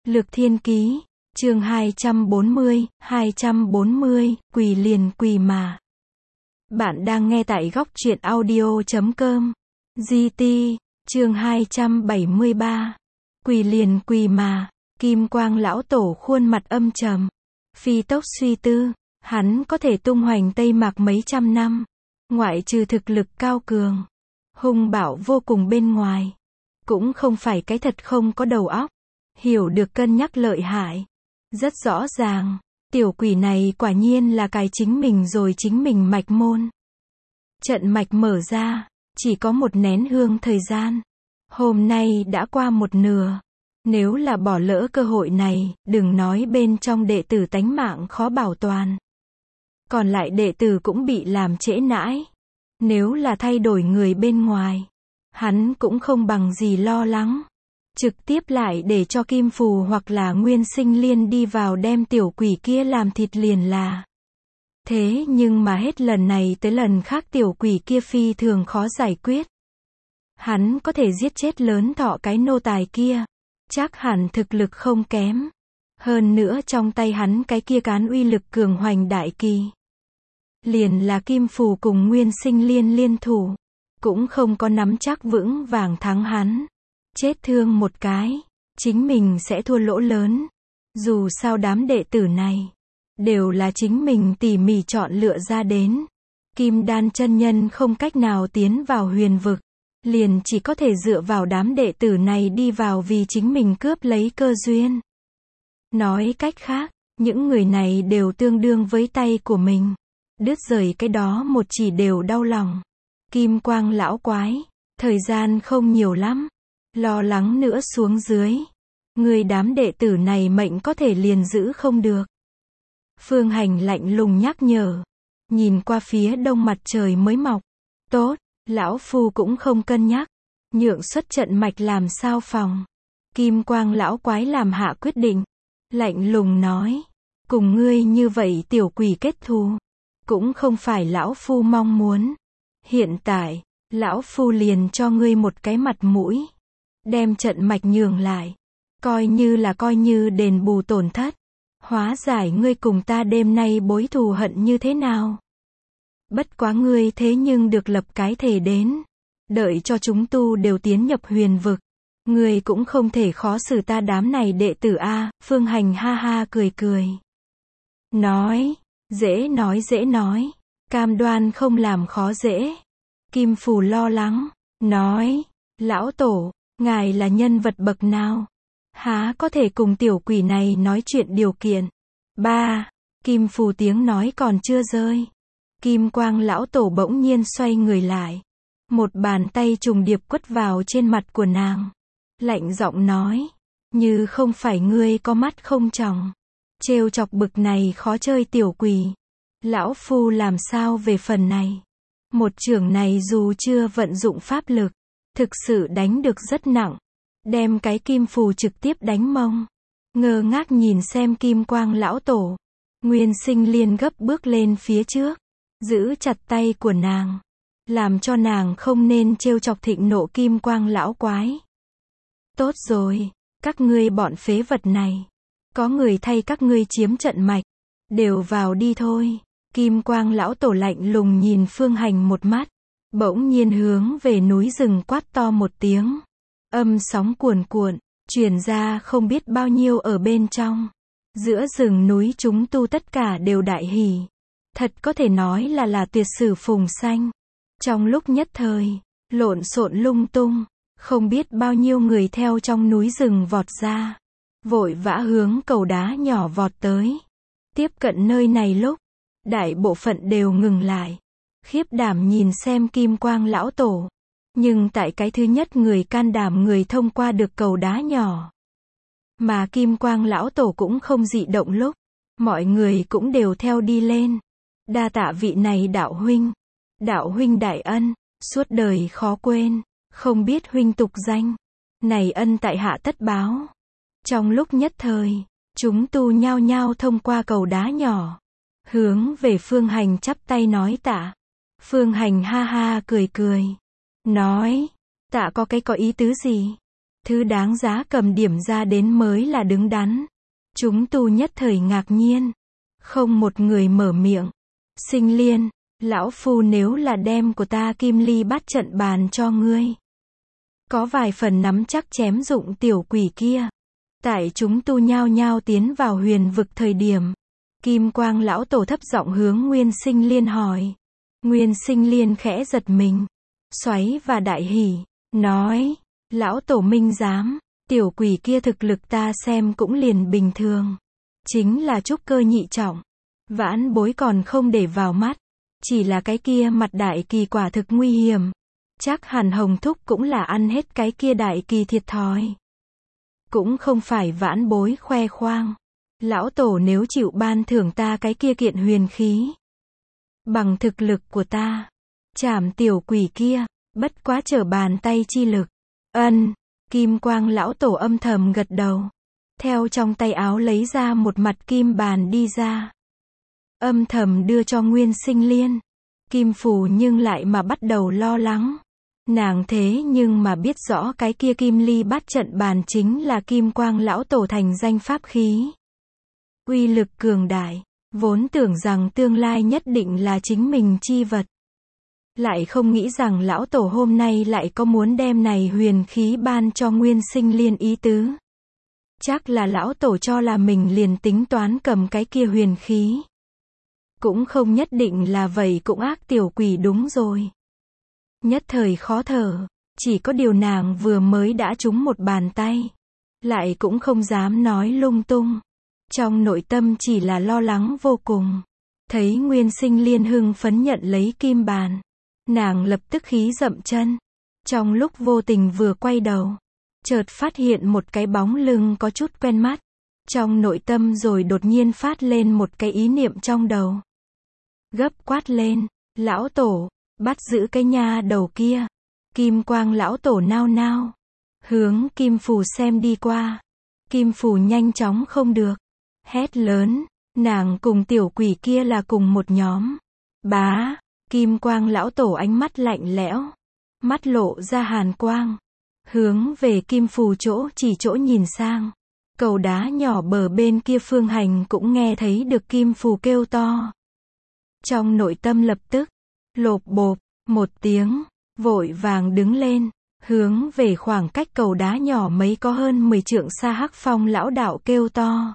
Lược Thiên Ký, chương 240, quỳ liền quỳ mà. Bạn đang nghe tại góc truyện audio.com. GT, chương 273. Quỳ liền quỳ mà. Kim Quang lão tổ khuôn mặt âm trầm. Phi tốc suy tư, hắn có thể tung hoành Tây Mạc mấy trăm năm. Ngoại trừ thực lực cao cường, hung bạo vô cùng bên ngoài. Cũng không phải cái thật không có đầu óc. Hiểu được cân nhắc lợi hại. Rất rõ ràng, tiểu quỷ này quả nhiên là cài chính mình rồi chính mình mạch môn. Trận mạch mở ra, chỉ có một nén hương thời gian. Hôm nay đã qua một nửa. Nếu là bỏ lỡ cơ hội này, đừng nói bên trong đệ tử tánh mạng khó bảo toàn. Còn lại đệ tử cũng bị làm trễ nãi. Nếu là thay đổi người bên ngoài, hắn cũng không bằng gì lo lắng. Trực tiếp lại để cho Kim Phù hoặc là Nguyên Sinh Liên đi vào đem tiểu quỷ kia làm thịt liền là. Thế nhưng mà hết lần này tới lần khác tiểu quỷ kia phi thường khó giải quyết. Hắn có thể giết chết lớn thọ cái nô tài kia. Chắc hẳn thực lực không kém. Hơn nữa trong tay hắn cái kia cán uy lực cường hoành đại kỳ. Liền là Kim Phù cùng Nguyên Sinh Liên liên thủ. Cũng không có nắm chắc vững vàng thắng hắn. Chết thương một cái, chính mình sẽ thua lỗ lớn. Dù sao đám đệ tử này, đều là chính mình tỉ mỉ chọn lựa ra đến. Kim Đan chân nhân không cách nào tiến vào huyền vực. Liền chỉ có thể dựa vào đám đệ tử này đi vào vì chính mình cướp lấy cơ duyên. Nói cách khác, những người này đều tương đương với tay của mình. Đứt rời cái đó một chỉ đều đau lòng. Kim Quang lão quái, thời gian không nhiều lắm. Lo lắng nữa xuống dưới. Người đám đệ tử này mệnh có thể liền giữ không được. Phương Hành lạnh lùng nhắc nhở. Nhìn qua phía đông mặt trời mới mọc. Tốt, lão phu cũng không cân nhắc. Nhượng xuất trận mạch làm sao phòng. Kim Quang lão quái làm hạ quyết định. Lạnh lùng nói. Cùng ngươi như vậy tiểu quỷ kết thù. Cũng không phải lão phu mong muốn. Hiện tại, lão phu liền cho ngươi một cái mặt mũi. Đem trận mạch nhường lại. Coi như đền bù tổn thất. Hóa giải ngươi cùng ta đêm nay bối thù hận như thế nào. Bất quá ngươi thế nhưng được lập cái thể đến. Đợi cho chúng tu đều tiến nhập huyền vực. Ngươi cũng không thể khó xử ta đám này đệ tử a. Phương Hành ha ha cười cười. Nói. Dễ nói. Cam đoan không làm khó dễ. Kim Phù lo lắng. Nói. Lão tổ. Ngài là nhân vật bậc nào? Há có thể cùng tiểu quỷ này nói chuyện điều kiện? Kim Phù tiếng nói còn chưa rơi. Kim Quang lão tổ bỗng nhiên xoay người lại. Một bàn tay trùng điệp quất vào trên mặt của nàng. Lạnh giọng nói. Như không phải ngươi có mắt không tròng. Trêu chọc bực này khó chơi tiểu quỷ. Lão phu làm sao về phần này? Một chưởng này dù chưa vận dụng pháp lực. Thực sự đánh được rất nặng. Đem cái Kim Phù trực tiếp đánh mông. Ngơ ngác nhìn xem Kim Quang lão tổ. Nguyên Sinh Liên gấp bước lên phía trước. Giữ chặt tay của nàng. Làm cho nàng không nên trêu chọc thịnh nộ Kim Quang lão quái. Tốt rồi. Các ngươi bọn phế vật này. Có người thay các ngươi chiếm trận mạch. Đều vào đi thôi. Kim Quang lão tổ lạnh lùng nhìn Phương Hành một mắt. Bỗng nhiên hướng về núi rừng quát to một tiếng. Âm sóng cuồn cuộn, truyền ra không biết bao nhiêu ở bên trong. Giữa rừng núi chúng tu tất cả đều đại hỉ. Thật có thể nói là tuyệt sử phùng xanh. Trong lúc nhất thời, lộn xộn lung tung, không biết bao nhiêu người theo trong núi rừng vọt ra. Vội vã hướng cầu đá nhỏ vọt tới. Tiếp cận nơi này lúc, đại bộ phận đều ngừng lại. Khiếp đảm nhìn xem Kim Quang lão tổ. Nhưng tại cái thứ nhất người can đảm người thông qua được cầu đá nhỏ. Mà Kim Quang lão tổ cũng không dị động lúc. Mọi người cũng đều theo đi lên. Đa tạ vị này đạo huynh. Đạo huynh đại ân, suốt đời khó quên. Không biết huynh tục danh. Này ân tại hạ tất báo. Trong lúc nhất thời, chúng tu nhao nhao thông qua cầu đá nhỏ. Hướng về Phương Hành chắp tay nói tạ. Phương Hành ha ha cười cười. Nói. Tạ có ý tứ gì? Thứ đáng giá cầm điểm ra đến mới là đứng đắn. Chúng tu nhất thời ngạc nhiên. Không một người mở miệng. Sinh Liên, lão phu nếu là đem của ta kim ly bát trận bàn cho ngươi, có vài phần nắm chắc chém dụng tiểu quỷ kia. Tại chúng tu nhao nhao tiến vào huyền vực thời điểm, Kim Quang lão tổ thấp giọng hướng Nguyên Sinh Liên hỏi. Nguyên Sinh Liên khẽ giật mình, xoáy và đại hỉ, nói, lão tổ minh giám, tiểu quỷ kia thực lực ta xem cũng liền bình thường. Chính là trúc cơ nhị trọng. Vãn bối còn không để vào mắt. Chỉ là cái kia mặt đại kỳ quả thực nguy hiểm. Chắc hẳn Hồng Thúc cũng là ăn hết cái kia đại kỳ thiệt thòi. Cũng không phải vãn bối khoe khoang. Lão tổ nếu chịu ban thưởng ta cái kia kiện huyền khí, bằng thực lực của ta, chảm tiểu quỷ kia, bất quá trở bàn tay chi lực. Ân, Kim Quang lão tổ âm thầm gật đầu. Theo trong tay áo lấy ra một mặt kim bàn đi ra. Âm thầm đưa cho Nguyên Sinh Liên. Kim Phù nhưng lại mà bắt đầu lo lắng. Nàng thế nhưng mà biết rõ cái kia kim ly bát trận bàn chính là Kim Quang lão tổ thành danh pháp khí. Uy lực cường đại, vốn tưởng rằng tương lai nhất định là chính mình chi vật. Lại không nghĩ rằng lão tổ hôm nay lại có muốn đem này huyền khí ban cho Nguyên Sinh Liên ý tứ. Chắc là lão tổ cho là mình liền tính toán cầm cái kia huyền khí. Cũng không nhất định là vậy, cũng ác tiểu quỷ đúng rồi. Nhất thời khó thở, chỉ có điều nàng vừa mới đã trúng một bàn tay. Lại cũng không dám nói lung tung. Trong nội tâm chỉ là lo lắng vô cùng. Thấy Nguyên Sinh Liên hưng phấn nhận lấy kim bàn. Nàng lập tức khí dậm chân. Trong lúc vô tình vừa quay đầu, chợt phát hiện một cái bóng lưng có chút quen mắt. Trong nội tâm rồi đột nhiên phát lên một cái ý niệm trong đầu. Gấp quát lên, lão tổ, bắt giữ cái nha đầu kia. Kim Quang lão tổ nao nao, hướng Kim Phù xem đi qua. Kim Phù nhanh chóng không được, hét lớn, nàng cùng tiểu quỷ kia là cùng một nhóm. Bá, Kim Quang lão tổ ánh mắt lạnh lẽo, mắt lộ ra hàn quang, hướng về Kim Phù chỉ chỗ nhìn sang. Cầu đá nhỏ bờ bên kia Phương Hành cũng nghe thấy được Kim Phù kêu to. Trong nội tâm lập tức, lộp bộp, một tiếng, vội vàng đứng lên, hướng về khoảng cách cầu đá nhỏ mấy có hơn 10 trượng xa Hắc Phong lão đạo kêu to.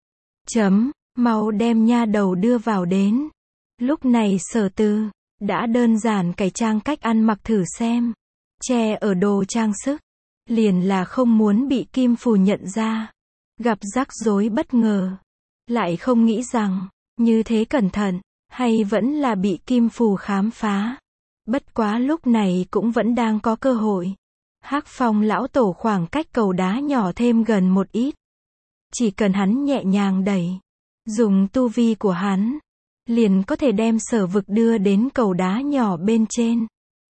Mau đem nha đầu đưa vào đến. Lúc này Sở Từ đã đơn giản cải trang cách ăn mặc thử xem, che ở đồ trang sức, liền là không muốn bị Kim Phù nhận ra. Gặp rắc rối bất ngờ, lại không nghĩ rằng, như thế cẩn thận, hay vẫn là bị Kim Phù khám phá. Bất quá lúc này cũng vẫn đang có cơ hội. Hắc Phong lão tổ khoảng cách cầu đá nhỏ thêm gần một ít. Chỉ cần hắn nhẹ nhàng đẩy, dùng tu vi của hắn, liền có thể đem Sở Vực đưa đến cầu đá nhỏ bên trên.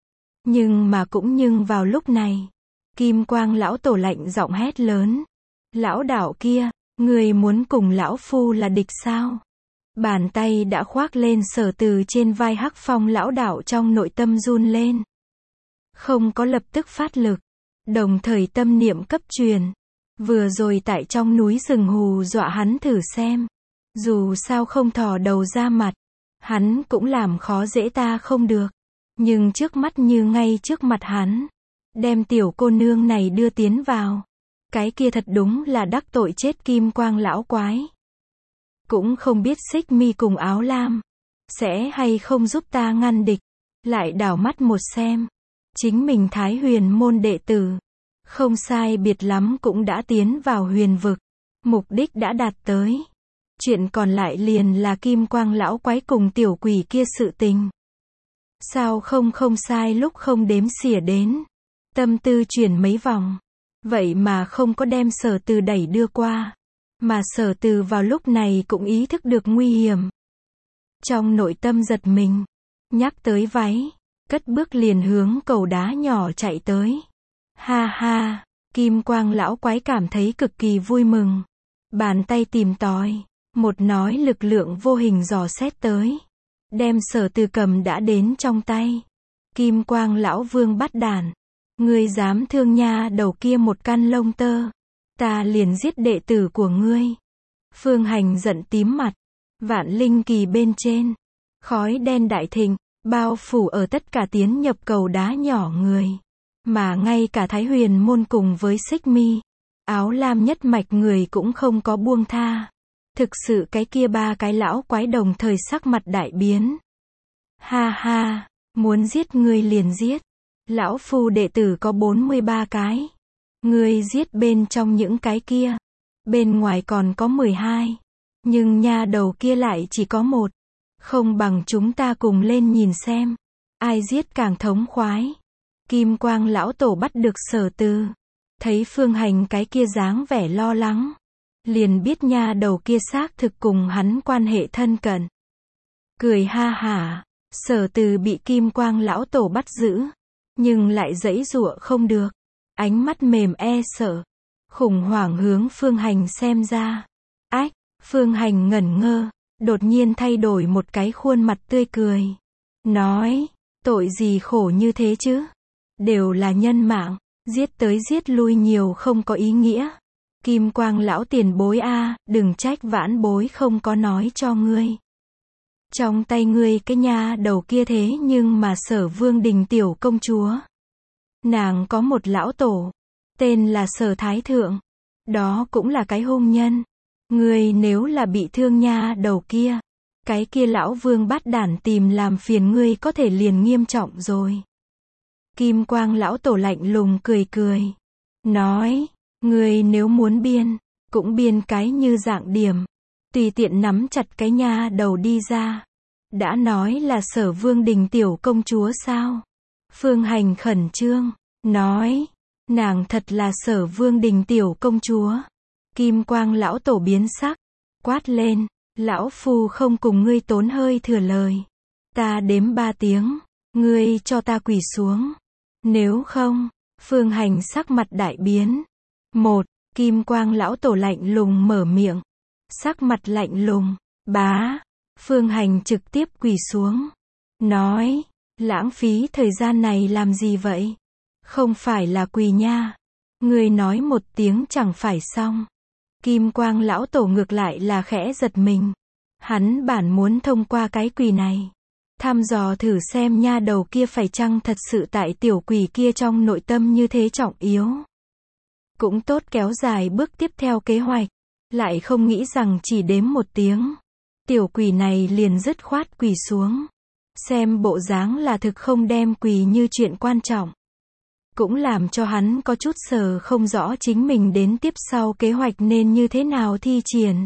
Nhưng vào lúc này, Kim Quang lão tổ lạnh giọng hét lớn. Lão đạo kia, người muốn cùng lão phu là địch sao? Bàn tay đã khoác lên Sở Từ trên vai Hắc Phong lão đạo, trong nội tâm run lên. Không có lập tức phát lực, đồng thời tâm niệm cấp truyền. Vừa rồi tại trong núi rừng hù dọa hắn thử xem. Dù sao không thò đầu ra mặt, hắn cũng làm khó dễ ta không được. Nhưng trước mắt như ngay trước mặt hắn, đem tiểu cô nương này đưa tiến vào. Cái kia thật đúng là đắc tội chết Kim Quang lão quái. Cũng không biết Xích Mi cùng Áo Lam sẽ hay không giúp ta ngăn địch. Lại đảo mắt một xem, chính mình Thái Huyền môn đệ tử, không sai biệt lắm cũng đã tiến vào huyền vực. Mục đích đã đạt tới. Chuyện còn lại liền là Kim Quang lão quái cùng tiểu quỷ kia sự tình. Sao không sai lúc không đếm xỉa đến. Tâm tư chuyển mấy vòng, vậy mà không có đem Sở Từ đẩy đưa qua. Mà Sở Từ vào lúc này cũng ý thức được nguy hiểm. Trong nội tâm giật mình, nhắc tới váy, cất bước liền hướng cầu đá nhỏ chạy tới. Ha ha, Kim Quang lão quái cảm thấy cực kỳ vui mừng. Bàn tay tìm tòi, một nói lực lượng vô hình dò xét tới. Đem Sở Từ cầm đã đến trong tay. Kim Quang lão vương bắt đản, Ngươi dám thương nha đầu kia một căn lông tơ, ta liền giết đệ tử của ngươi. Phương Hành giận tím mặt. Vạn linh kỳ bên trên, khói đen đại thịnh, bao phủ ở tất cả tiến nhập cầu đá nhỏ người. Mà ngay cả Thái Huyền môn cùng với Xích Mi, áo lam nhất mạch người cũng không có buông tha. Thực sự cái kia ba cái lão quái đồng thời sắc mặt đại biến. Ha ha, muốn giết ngươi liền giết. Lão phu đệ tử có 43 cái. Ngươi giết bên trong những cái kia. Bên ngoài còn có 12. Nhưng nha đầu kia lại chỉ có một. Không bằng chúng ta cùng lên nhìn xem. Ai giết càng thống khoái. Kim Quang lão tổ bắt được Sở Từ. Thấy Phương Hành cái kia dáng vẻ lo lắng. Liền biết nha đầu kia xác thực cùng hắn quan hệ thân cận. Cười ha hả. Sở Từ bị Kim Quang lão tổ bắt giữ. Nhưng lại giãy giụa không được. Ánh mắt mềm e sợ. Khủng hoảng hướng Phương Hành xem ra. Ách, Phương Hành ngẩn ngơ. Đột nhiên thay đổi một cái khuôn mặt tươi cười. Nói, tội gì khổ như thế chứ? Đều là nhân mạng. Giết tới giết lui nhiều không có ý nghĩa. Kim Quang lão tiền bối a, đừng trách vãn bối không có nói cho ngươi. Trong tay ngươi cái nha đầu kia thế nhưng mà Sở Vương Đình tiểu công chúa. Nàng có một lão tổ, tên là Sở Thái Thượng. Đó cũng là cái hung nhân. Ngươi nếu là bị thương nha đầu kia, cái kia lão vương bát đản tìm làm phiền ngươi có thể liền nghiêm trọng rồi. Kim Quang lão tổ lạnh lùng cười cười. Nói, ngươi nếu muốn biên, cũng biên cái như dạng điểm. Tùy tiện nắm chặt cái nha đầu đi ra. Đã nói là Sở Vương Đình tiểu công chúa sao? Phương Hành khẩn trương, nói, nàng thật là Sở Vương Đình tiểu công chúa. Kim Quang lão tổ biến sắc, quát lên, lão phu không cùng ngươi tốn hơi thừa lời. Ta đếm 3 tiếng, ngươi cho ta quỳ xuống. Nếu không, Phương Hành sắc mặt đại biến. 1. Kim Quang lão tổ lạnh lùng mở miệng. Sắc mặt lạnh lùng, bá. Phương Hành trực tiếp quỳ xuống. Nói, lãng phí thời gian này làm gì vậy? Không phải là quỳ nha. Ngươi nói một tiếng chẳng phải xong. Kim Quang lão tổ ngược lại là khẽ giật mình. Hắn bản muốn thông qua cái quỳ này, thăm dò thử xem nha đầu kia phải chăng thật sự tại tiểu quỷ kia trong nội tâm như thế trọng yếu. Cũng tốt kéo dài bước tiếp theo kế hoạch. Lại không nghĩ rằng chỉ đếm 1 tiếng. Tiểu quỷ này liền dứt khoát quỳ xuống. Xem bộ dáng là thực không đem quỳ như chuyện quan trọng. Cũng làm cho hắn có chút sờ không rõ chính mình đến tiếp sau kế hoạch nên như thế nào thi triển.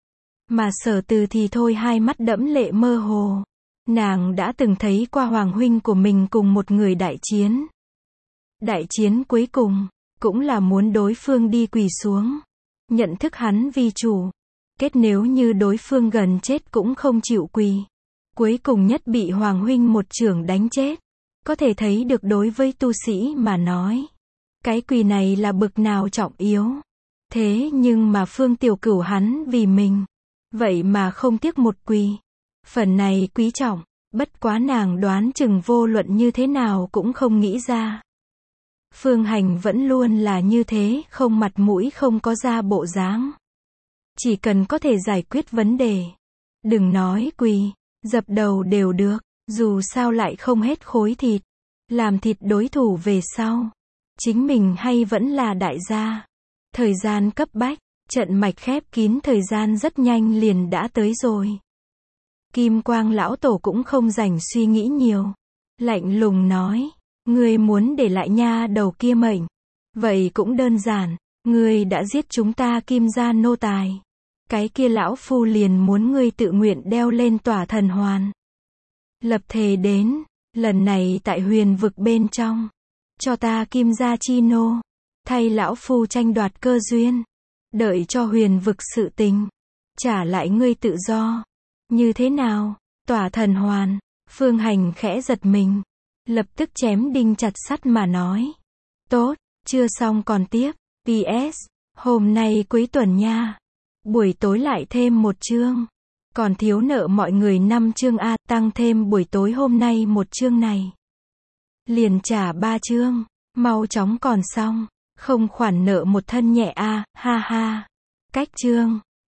Mà Sở Từ thì thôi hai mắt đẫm lệ mơ hồ. Nàng đã từng thấy qua hoàng huynh của mình cùng một người đại chiến. Đại chiến cuối cùng, cũng là muốn đối phương đi quỳ xuống. Nhận thức hắn vi chủ. Kết nếu như đối phương gần chết cũng không chịu quỳ. Cuối cùng nhất bị hoàng huynh một chưởng đánh chết. Có thể thấy được đối với tu sĩ mà nói. Cái quỳ này là bực nào trọng yếu. Thế nhưng mà Phương Tiểu Cửu hắn vì mình. Vậy mà không tiếc một quỳ. Phần này quý trọng. Bất quá nàng đoán chừng vô luận như thế nào cũng không nghĩ ra. Phương Hành vẫn luôn là như thế, không mặt mũi không có ra bộ dáng. Chỉ cần có thể giải quyết vấn đề. Đừng nói quỳ, dập đầu đều được, dù sao lại không hết khối thịt. Làm thịt đối thủ về sau. Chính mình hay vẫn là đại gia. Thời gian cấp bách, trận mạch khép kín thời gian rất nhanh liền đã tới rồi. Kim Quang lão tổ cũng không rảnh suy nghĩ nhiều. Lạnh lùng nói, ngươi muốn để lại nha đầu kia mệnh. Vậy cũng đơn giản, ngươi đã giết chúng ta Kim gia nô tài. Cái kia lão phu liền muốn ngươi tự nguyện đeo lên tỏa thần hoàn. Lập thề đến, lần này tại huyền vực bên trong. Cho ta Kim gia chi nô. Thay lão phu tranh đoạt cơ duyên. Đợi cho huyền vực sự tình. Trả lại ngươi tự do. Như thế nào? Tỏa thần hoàn. Phương Hành khẽ giật mình. Lập tức chém đinh chặt sắt mà nói. Tốt, chưa xong còn tiếp. PS. Hôm nay cuối tuần nha. Buổi tối lại thêm 1 chương. Còn thiếu nợ mọi người 5 chương A, tăng thêm buổi tối hôm nay 1 chương này. Liền trả 3 chương. Mau chóng còn xong. Không khoản nợ một thân nhẹ a, ha ha. Cách chương